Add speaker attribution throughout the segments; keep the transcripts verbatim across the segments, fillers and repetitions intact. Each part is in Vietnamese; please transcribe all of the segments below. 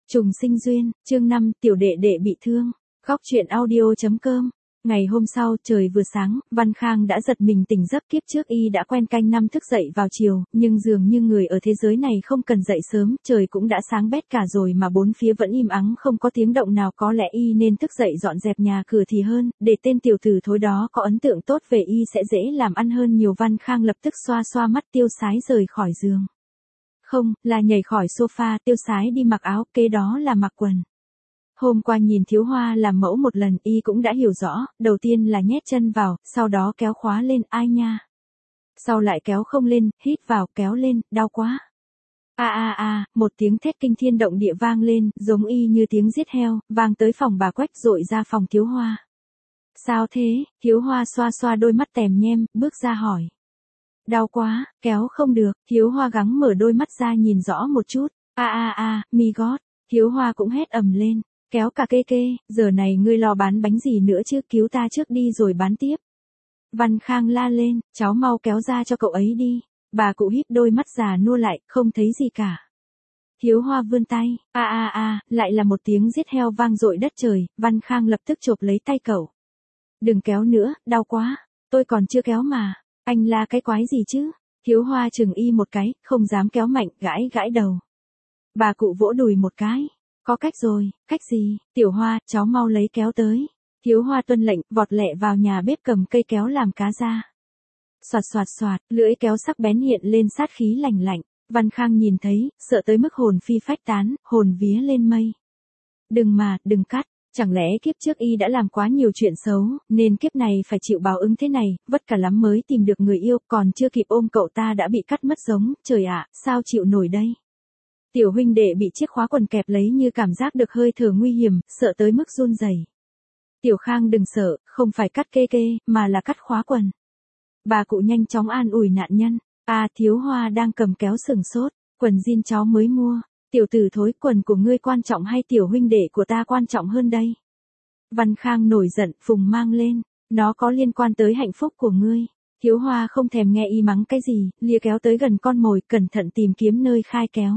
Speaker 1: Trùng sinh duyên, chương năm, tiểu đệ đệ bị thương. Góc truyện audio.com. Ngày hôm sau, trời vừa sáng, Văn Khang đã giật mình tỉnh giấc. Kiếp trước y đã quen canh năm thức dậy vào chiều, nhưng dường như người ở thế giới này không cần dậy sớm, trời cũng đã sáng bét cả rồi mà bốn phía vẫn im ắng không có tiếng động nào. Có lẽ y nên thức dậy dọn dẹp nhà cửa thì hơn, để tên tiểu tử thối đó có ấn tượng tốt về y sẽ dễ làm ăn hơn nhiều. Văn Khang lập tức xoa xoa mắt tiêu sái rời khỏi giường. Không, là nhảy khỏi sofa, tiêu sái đi mặc áo, kế đó là mặc quần. Hôm qua nhìn Thiếu Hoa làm mẫu một lần, y cũng đã hiểu rõ, đầu tiên là nhét chân vào, sau đó kéo khóa lên, ai nha. Sau lại kéo không lên, hít vào, kéo lên, đau quá. A a a, một tiếng thét kinh thiên động địa vang lên, giống y như tiếng giết heo, vang tới phòng bà Quách dội ra phòng Thiếu Hoa. Sao thế? Thiếu Hoa xoa xoa đôi mắt tèm nhem, bước ra hỏi. Đau quá, kéo không được. Thiếu Hoa gắng mở đôi mắt ra nhìn rõ một chút. A a a, mi gót. Thiếu Hoa cũng hét ầm lên. Kéo cả kê kê, giờ này ngươi lo bán bánh gì nữa chứ, cứu ta trước đi rồi bán tiếp. Văn Khang la lên, cháu mau kéo ra cho cậu ấy đi. Bà cụ híp đôi mắt già nua lại, không thấy gì cả. Thiếu Hoa vươn tay, a a a, lại là một tiếng giết heo vang dội đất trời. Văn Khang lập tức chộp lấy tay cậu. Đừng kéo nữa, đau quá. Tôi còn chưa kéo mà. Anh la cái quái gì chứ? Thiếu Hoa chừng y một cái, không dám kéo mạnh, gãi gãi đầu. Bà cụ vỗ đùi một cái. Có cách rồi, cách gì? Tiểu Hoa, cháu mau lấy kéo tới. Thiếu Hoa tuân lệnh, vọt lẹ vào nhà bếp cầm cây kéo làm cá ra. Xoạt xoạt xoạt, lưỡi kéo sắc bén hiện lên sát khí lạnh lạnh. Văn Khang nhìn thấy, sợ tới mức hồn phi phách tán, hồn vía lên mây. Đừng mà, đừng cắt. Chẳng lẽ kiếp trước y đã làm quá nhiều chuyện xấu, nên kiếp này phải chịu báo ứng thế này, vất cả lắm mới tìm được người yêu, còn chưa kịp ôm cậu ta đã bị cắt mất giống, trời ạ, sao chịu nổi đây. Tiểu huynh đệ bị chiếc khóa quần kẹp lấy như cảm giác được hơi thở nguy hiểm, sợ tới mức run rẩy. Tiểu Khang đừng sợ, không phải cắt kê kê, mà là cắt khóa quần. Bà cụ nhanh chóng an ủi nạn nhân. À, Thiếu Hoa đang cầm kéo sừng sốt, quần jean cháu mới mua. Tiểu tử thối, quần của ngươi quan trọng hay tiểu huynh đệ của ta quan trọng hơn đây? Văn Khang nổi giận, phùng mang lên. Nó có liên quan tới hạnh phúc của ngươi. Thiếu Hoa không thèm nghe y mắng cái gì, lia kéo tới gần con mồi, cẩn thận tìm kiếm nơi khai kéo.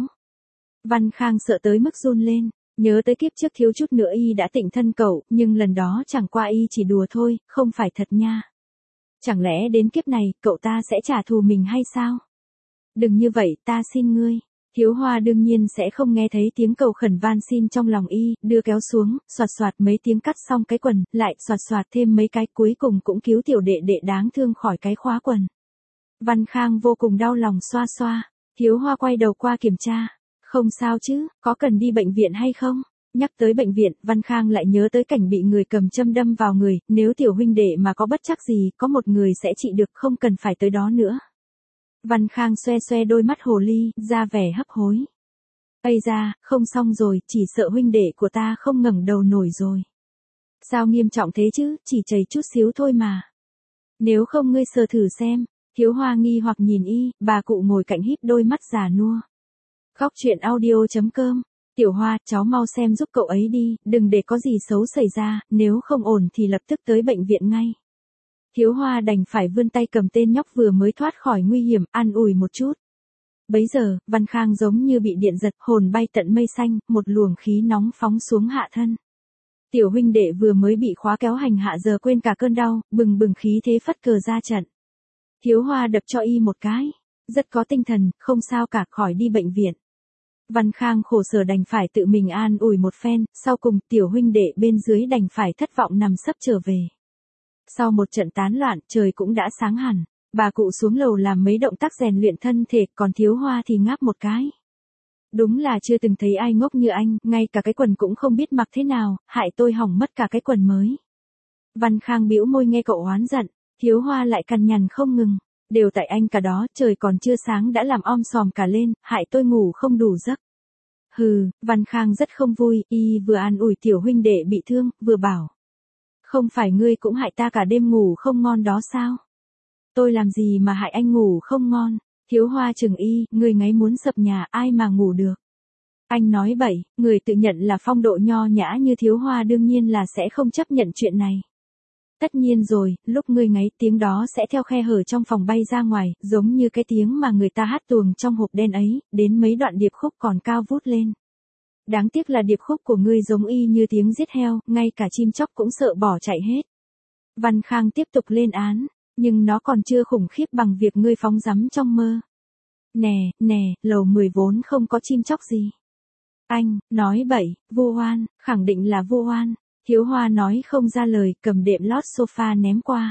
Speaker 1: Văn Khang sợ tới mức run lên, nhớ tới kiếp trước thiếu chút nữa y đã tịnh thân cậu, nhưng lần đó chẳng qua y chỉ đùa thôi, không phải thật nha. Chẳng lẽ đến kiếp này, cậu ta sẽ trả thù mình hay sao? Đừng như vậy, ta xin ngươi. Thiếu Hoa đương nhiên sẽ không nghe thấy tiếng cầu khẩn van xin trong lòng y, đưa kéo xuống, xoạt xoạt mấy tiếng cắt xong cái quần, lại xoạt xoạt thêm mấy cái, cuối cùng cũng cứu tiểu đệ đệ đáng thương khỏi cái khóa quần. Văn Khang vô cùng đau lòng xoa xoa, Thiếu Hoa quay đầu qua kiểm tra. Không sao chứ, có cần đi bệnh viện hay không? Nhắc tới bệnh viện, Văn Khang lại nhớ tới cảnh bị người cầm châm đâm vào người, nếu tiểu huynh đệ mà có bất trắc gì, có một người sẽ trị được, không cần phải tới đó nữa. Văn Khang xoe xoe đôi mắt hồ ly, ra vẻ hấp hối. Ây da, không xong rồi, chỉ sợ huynh đệ của ta không ngẩng đầu nổi rồi. Sao nghiêm trọng thế chứ, chỉ chảy chút xíu thôi mà. Nếu không ngươi sờ thử xem. Thiếu Hoa nghi hoặc nhìn y, bà cụ ngồi cạnh híp đôi mắt già nua. Góc truyện audio.com. Tiểu Hoa, cháu mau xem giúp cậu ấy đi, đừng để có gì xấu xảy ra, nếu không ổn thì lập tức tới bệnh viện ngay. Thiếu Hoa đành phải vươn tay cầm tên nhóc vừa mới thoát khỏi nguy hiểm, an ủi một chút. Bấy giờ, Văn Khang giống như bị điện giật, hồn bay tận mây xanh, một luồng khí nóng phóng xuống hạ thân. Tiểu huynh đệ vừa mới bị khóa kéo hành hạ giờ quên cả cơn đau, bừng bừng khí thế phất cờ ra trận. Thiếu Hoa đập cho y một cái. Rất có tinh thần, không sao cả, khỏi đi bệnh viện. Văn Khang khổ sở đành phải tự mình an ủi một phen, sau cùng tiểu huynh đệ bên dưới đành phải thất vọng nằm sấp trở về. Sau một trận tán loạn, trời cũng đã sáng hẳn, bà cụ xuống lầu làm mấy động tác rèn luyện thân thể, còn Thiếu Hoa thì ngáp một cái. Đúng là chưa từng thấy ai ngốc như anh, ngay cả cái quần cũng không biết mặc thế nào, hại tôi hỏng mất cả cái quần mới. Văn Khang bĩu môi nghe cậu oán giận, Thiếu Hoa lại cằn nhằn không ngừng. Đều tại anh cả đó, trời còn chưa sáng đã làm om sòm cả lên, hại tôi ngủ không đủ giấc. Hừ, Văn Khang rất không vui, y vừa an ủi tiểu huynh đệ bị thương, vừa bảo. Không phải ngươi cũng hại ta cả đêm ngủ không ngon đó sao? Tôi làm gì mà hại anh ngủ không ngon? Thiếu Hoa chừng y, ngươi ngáy muốn sập nhà, ai mà ngủ được? Anh nói bậy, người tự nhận là phong độ nho nhã như Thiếu Hoa đương nhiên là sẽ không chấp nhận chuyện này. Tất nhiên rồi, lúc ngươi ngáy tiếng đó sẽ theo khe hở trong phòng bay ra ngoài, giống như cái tiếng mà người ta hát tuồng trong hộp đen ấy, đến mấy đoạn điệp khúc còn cao vút lên. Đáng tiếc là điệp khúc của ngươi giống y như tiếng giết heo, ngay cả chim chóc cũng sợ bỏ chạy hết. Văn Khang tiếp tục lên án, nhưng nó còn chưa khủng khiếp bằng việc ngươi phóng dắm trong mơ. Nè, nè, lầu mười vốn không có chim chóc gì. Anh, nói bậy, vu oan, khẳng định là vu oan. Thiếu Hoa nói không ra lời, cầm đệm lót sofa ném qua.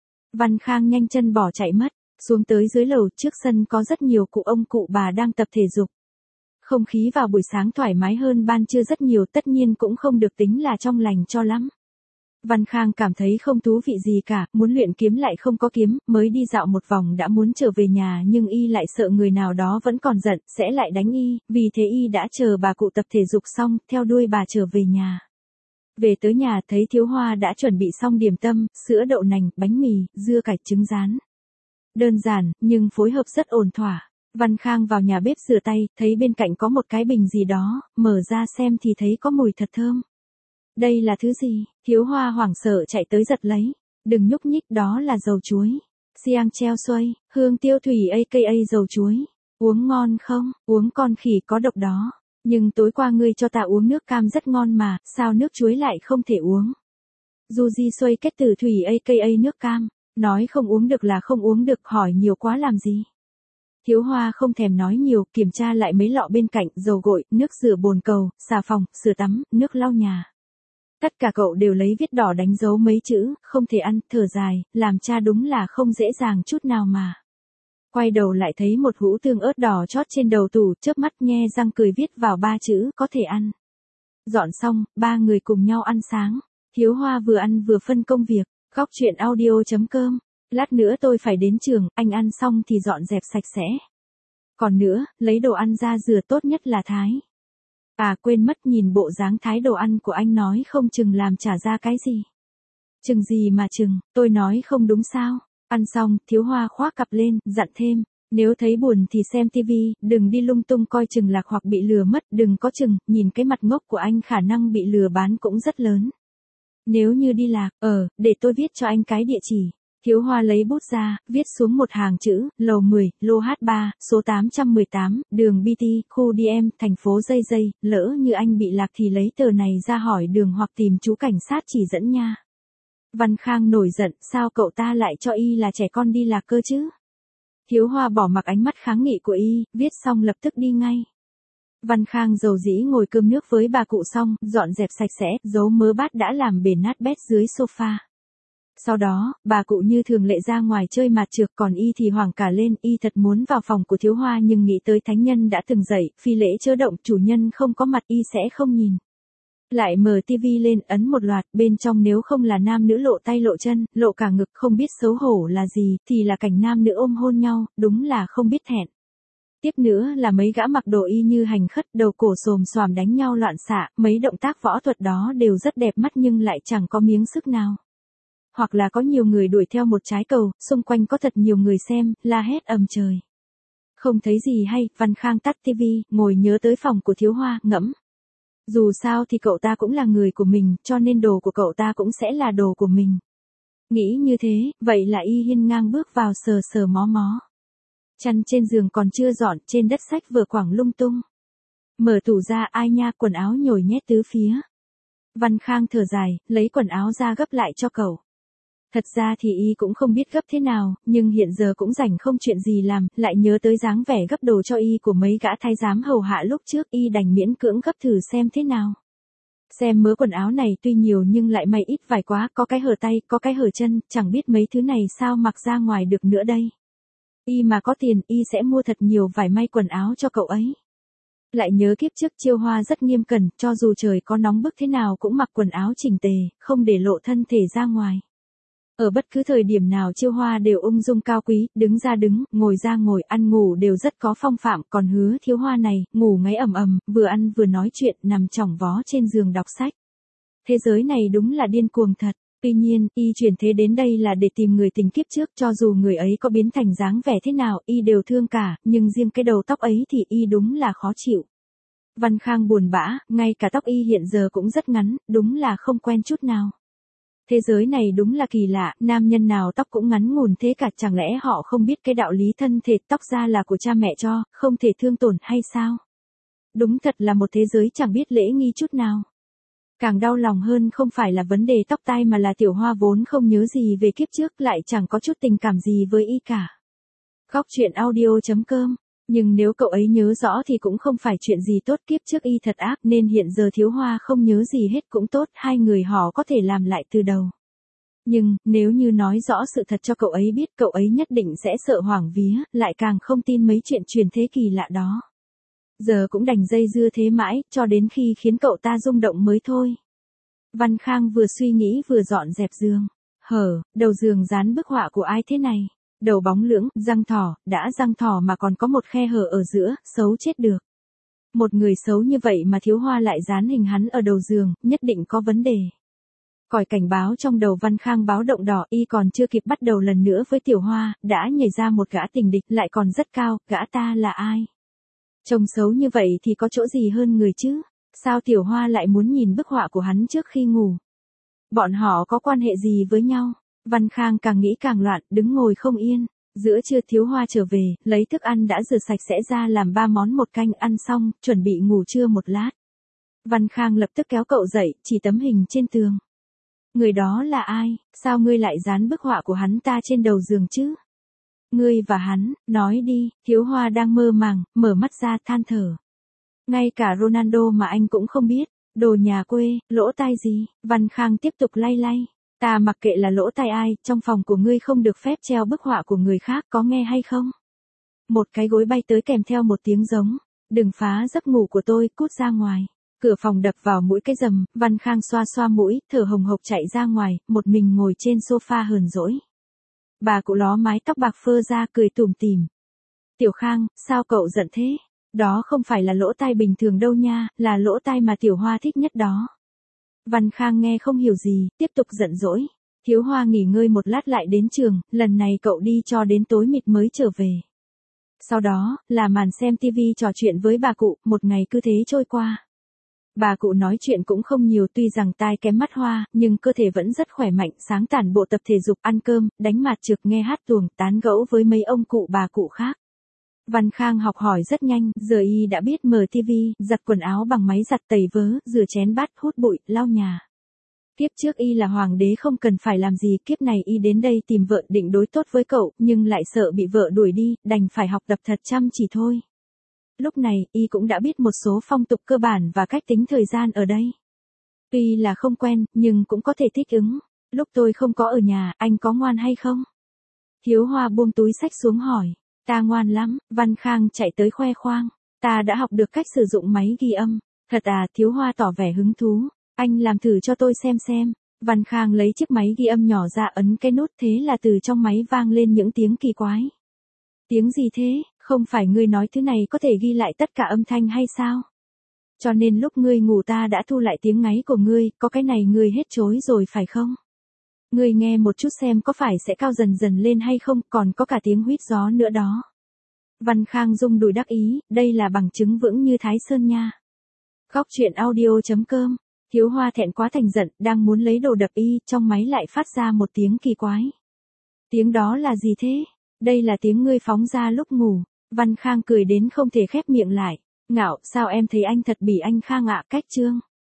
Speaker 1: Văn Khang nhanh chân bỏ chạy mất, xuống tới dưới lầu, trước sân có rất nhiều cụ ông cụ bà đang tập thể dục. Không khí vào buổi sáng thoải mái hơn ban trưa rất nhiều, tất nhiên cũng không được tính là trong lành cho lắm. Văn Khang cảm thấy không thú vị gì cả, muốn luyện kiếm lại không có kiếm, mới đi dạo một vòng đã muốn trở về nhà nhưng y lại sợ người nào đó vẫn còn giận, sẽ lại đánh y, vì thế y đã chờ bà cụ tập thể dục xong, theo đuôi bà trở về nhà. Về tới nhà thấy Thiếu Hoa đã chuẩn bị xong điểm tâm, sữa đậu nành, bánh mì, dưa cải, trứng rán. Đơn giản, nhưng phối hợp rất ổn thỏa. Văn Khang vào nhà bếp rửa tay, thấy bên cạnh có một cái bình gì đó, mở ra xem thì thấy có mùi thật thơm. Đây là thứ gì? Thiếu Hoa hoảng sợ chạy tới giật lấy. Đừng nhúc nhích, đó là dầu chuối. Siang treo xuôi, hương tiêu thủy a ca a dầu chuối. Uống ngon không? Uống con khỉ có độc đó. Nhưng tối qua ngươi cho ta uống nước cam rất ngon mà, sao nước chuối lại không thể uống? Dù gì xuôi kết từ thủy a ca a nước cam. Nói không uống được là không uống được, hỏi nhiều quá làm gì? Thiếu Hoa không thèm nói nhiều, kiểm tra lại mấy lọ bên cạnh, dầu gội, nước rửa bồn cầu, xà phòng, sữa tắm, nước lau nhà. Tất cả cậu đều lấy viết đỏ đánh dấu mấy chữ, không thể ăn, thở dài, làm cha đúng là không dễ dàng chút nào mà. Quay đầu lại thấy một hũ tương ớt đỏ chót trên đầu tủ, chớp mắt nhe răng cười viết vào ba chữ, có thể ăn. Dọn xong, ba người cùng nhau ăn sáng. Thiếu Hoa vừa ăn vừa phân công việc, góc chuyện audio chấm com. Lát nữa tôi phải đến trường, anh ăn xong thì dọn dẹp sạch sẽ. Còn nữa, lấy đồ ăn ra rửa, tốt nhất là thái. À quên mất, nhìn bộ dáng thái đồ ăn của anh nói không chừng làm trả ra cái gì. Chừng gì mà chừng, tôi nói không đúng sao. Ăn xong, Thiếu Hoa khoác cặp lên, dặn thêm. Nếu thấy buồn thì xem tivi, đừng đi lung tung coi chừng lạc hoặc bị lừa mất, đừng có chừng, nhìn cái mặt ngốc của anh khả năng bị lừa bán cũng rất lớn. Nếu như đi lạc, ờ, để tôi viết cho anh cái địa chỉ. Thiếu Hoa lấy bút ra, viết xuống một hàng chữ, lầu mười, lô hát ba, số tám trăm mười tám, đường bê tê, khu đê em, thành phố Dây Dây, lỡ như anh bị lạc thì lấy tờ này ra hỏi đường hoặc tìm chú cảnh sát chỉ dẫn nha. Văn Khang nổi giận, sao cậu ta lại cho y là trẻ con đi lạc cơ chứ? Thiếu Hoa bỏ mặc ánh mắt kháng nghị của y, viết xong lập tức đi ngay. Văn Khang dầu dĩ ngồi cơm nước với bà cụ xong, dọn dẹp sạch sẽ, giấu mớ bát đã làm bể nát bét dưới sofa. Sau đó, bà cụ như thường lệ ra ngoài chơi mạt trược, còn y thì hoảng cả lên, y thật muốn vào phòng của Thiếu Hoa nhưng nghĩ tới thánh nhân đã từng dạy, phi lễ chớ động, chủ nhân không có mặt y sẽ không nhìn. Lại mở tivi lên, ấn một loạt, bên trong nếu không là nam nữ lộ tay lộ chân, lộ cả ngực không biết xấu hổ là gì, thì là cảnh nam nữ ôm hôn nhau, đúng là không biết thẹn. Tiếp nữa là mấy gã mặc đồ y như hành khất, đầu cổ xồm xoàm đánh nhau loạn xạ, mấy động tác võ thuật đó đều rất đẹp mắt nhưng lại chẳng có miếng sức nào. Hoặc là có nhiều người đuổi theo một trái cầu, xung quanh có thật nhiều người xem, la hét ầm trời. Không thấy gì hay, Văn Khang tắt tivi, ngồi nhớ tới phòng của Thiếu Hoa, ngẫm. Dù sao thì cậu ta cũng là người của mình, cho nên đồ của cậu ta cũng sẽ là đồ của mình. Nghĩ như thế, vậy là y hiên ngang bước vào sờ sờ mó mó. Chăn trên giường còn chưa dọn, trên đất sách vừa quẳng lung tung. Mở tủ ra, ai nha, quần áo nhồi nhét tứ phía. Văn Khang thở dài, lấy quần áo ra gấp lại cho cậu. Thật ra thì y cũng không biết gấp thế nào, nhưng hiện giờ cũng rảnh không chuyện gì làm, lại nhớ tới dáng vẻ gấp đồ cho y của mấy gã thái giám hầu hạ lúc trước, y đành miễn cưỡng gấp thử xem thế nào. Xem mớ quần áo này tuy nhiều nhưng lại may ít vải quá, có cái hở tay, có cái hở chân, chẳng biết mấy thứ này sao mặc ra ngoài được nữa đây. Y mà có tiền, y sẽ mua thật nhiều vải may quần áo cho cậu ấy. Lại nhớ kiếp trước Chiêu Hoa rất nghiêm cẩn, cho dù trời có nóng bức thế nào cũng mặc quần áo chỉnh tề, không để lộ thân thể ra ngoài. Ở bất cứ thời điểm nào Chiêu Hoa đều ung dung cao quý, đứng ra đứng, ngồi ra ngồi, ăn ngủ đều rất có phong phạm, còn Hứa Thiếu Hoa này, ngủ ngáy ầm ầm, vừa ăn vừa nói chuyện, nằm chỏng vó trên giường đọc sách. Thế giới này đúng là điên cuồng thật. Tuy nhiên, y chuyển thế đến đây là để tìm người tình kiếp trước, cho dù người ấy có biến thành dáng vẻ thế nào, y đều thương cả, nhưng riêng cái đầu tóc ấy thì y đúng là khó chịu. Văn Khang buồn bã, ngay cả tóc y hiện giờ cũng rất ngắn, đúng là không quen chút nào. Thế giới này đúng là kỳ lạ, nam nhân nào tóc cũng ngắn ngủn thế cả, chẳng lẽ họ không biết cái đạo lý thân thể tóc ra là của cha mẹ cho, không thể thương tổn hay sao? Đúng thật là một thế giới chẳng biết lễ nghi chút nào. Càng đau lòng hơn không phải là vấn đề tóc tai mà là Tiểu Hoa vốn không nhớ gì về kiếp trước, lại chẳng có chút tình cảm gì với y cả. Góc truyện audio chấm com. Nhưng nếu cậu ấy nhớ rõ thì cũng không phải chuyện gì tốt, kiếp trước y thật ác nên hiện giờ Thiếu Hoa không nhớ gì hết cũng tốt, hai người họ có thể làm lại từ đầu. Nhưng, nếu như nói rõ sự thật cho cậu ấy biết, cậu ấy nhất định sẽ sợ hoảng vía, lại càng không tin mấy chuyện truyền thế kỳ lạ đó. Giờ cũng đành dây dưa thế mãi, cho đến khi khiến cậu ta rung động mới thôi. Văn Khang vừa suy nghĩ vừa dọn dẹp giường. Hở, đầu giường dán bức họa của ai thế này? Đầu bóng lưỡng, răng thỏ, đã răng thỏ mà còn có một khe hở ở giữa, xấu chết được. Một người xấu như vậy mà Thiếu Hoa lại dán hình hắn ở đầu giường, nhất định có vấn đề. Còi cảnh báo trong đầu Văn Khang báo động đỏ, y còn chưa kịp bắt đầu lần nữa với Tiểu Hoa, đã nhảy ra một gã tình địch, lại còn rất cao, gã ta là ai? Trông xấu như vậy thì có chỗ gì hơn người chứ? Sao Tiểu Hoa lại muốn nhìn bức họa của hắn trước khi ngủ? Bọn họ có quan hệ gì với nhau? Văn Khang càng nghĩ càng loạn, đứng ngồi không yên. Giữa trưa Thiếu Hoa trở về, lấy thức ăn đã rửa sạch sẽ ra làm ba món một canh, ăn xong, chuẩn bị ngủ trưa một lát. Văn Khang lập tức kéo cậu dậy, chỉ tấm hình trên tường. Người đó là ai? Sao ngươi lại dán bức họa của hắn ta trên đầu giường chứ? Ngươi và hắn, nói đi. Thiếu Hoa đang mơ màng, mở mắt ra than thở. Ngay cả Ronaldo mà anh cũng không biết. Đồ nhà quê, lỗ tai gì? Văn Khang tiếp tục lay lay. Ta mặc kệ là lỗ tai ai, trong phòng của ngươi không được phép treo bức họa của người khác, có nghe hay không? Một cái gối bay tới kèm theo một tiếng giống. Đừng phá giấc ngủ của tôi, cút ra ngoài. Cửa phòng đập vào mũi cái rầm, Văn Khang xoa xoa mũi, thở hồng hộc chạy ra ngoài, một mình ngồi trên sofa hờn dỗi. Bà cụ ló mái tóc bạc phơ ra cười tủm tỉm. Tiểu Khang, sao cậu giận thế? Đó không phải là lỗ tai bình thường đâu nha, là lỗ tai mà Tiểu Hoa thích nhất đó. Văn Khang nghe không hiểu gì, tiếp tục giận dỗi. Thiếu Hoa nghỉ ngơi một lát lại đến trường, lần này cậu đi cho đến tối mịt mới trở về. Sau đó, là màn xem tivi trò chuyện với bà cụ, một ngày cứ thế trôi qua. Bà cụ nói chuyện cũng không nhiều, tuy rằng tai kém mắt Hoa, nhưng cơ thể vẫn rất khỏe mạnh, sáng tản bộ tập thể dục, ăn cơm, đánh mạt trược, nghe hát tuồng, tán gẫu với mấy ông cụ bà cụ khác. Văn Khang học hỏi rất nhanh, giờ y đã biết mở tivi, giặt quần áo bằng máy giặt, tẩy vớ, rửa chén bát, hút bụi, lau nhà. Kiếp trước y là hoàng đế không cần phải làm gì, kiếp này y đến đây tìm vợ định đối tốt với cậu, nhưng lại sợ bị vợ đuổi đi, đành phải học tập thật chăm chỉ thôi. Lúc này, y cũng đã biết một số phong tục cơ bản và cách tính thời gian ở đây. Tuy là không quen, nhưng cũng có thể thích ứng. Lúc tôi không có ở nhà, anh có ngoan hay không? Thiếu Hoa buông túi xách xuống hỏi. Ta ngoan lắm, Văn Khang chạy tới khoe khoang. Ta đã học được cách sử dụng máy ghi âm. Thật à? Thiếu Hoa tỏ vẻ hứng thú. Anh làm thử cho tôi xem xem. Văn Khang lấy chiếc máy ghi âm nhỏ ra, ấn cái nút, thế là từ trong máy vang lên những tiếng kỳ quái. Tiếng gì thế? Không phải ngươi nói thứ này có thể ghi lại tất cả âm thanh hay sao? Cho nên lúc ngươi ngủ ta đã thu lại tiếng ngáy của ngươi, có cái này ngươi hết chối rồi phải không? Ngươi nghe một chút xem có phải sẽ cao dần dần lên hay không, còn có cả tiếng huýt gió nữa đó. Văn Khang rung đùi đắc ý, đây là bằng chứng vững như Thái Sơn nha. Góc truyện audio chấm com. Thiếu Hoa thẹn quá thành giận, đang muốn lấy đồ đập y, trong máy lại phát ra một tiếng kỳ quái. Tiếng đó là gì thế? Đây là tiếng ngươi phóng ra lúc ngủ. Văn Khang cười đến không thể khép miệng lại. Ngạo, sao em thấy anh thật bỉ anh Khang ạ, cách chương.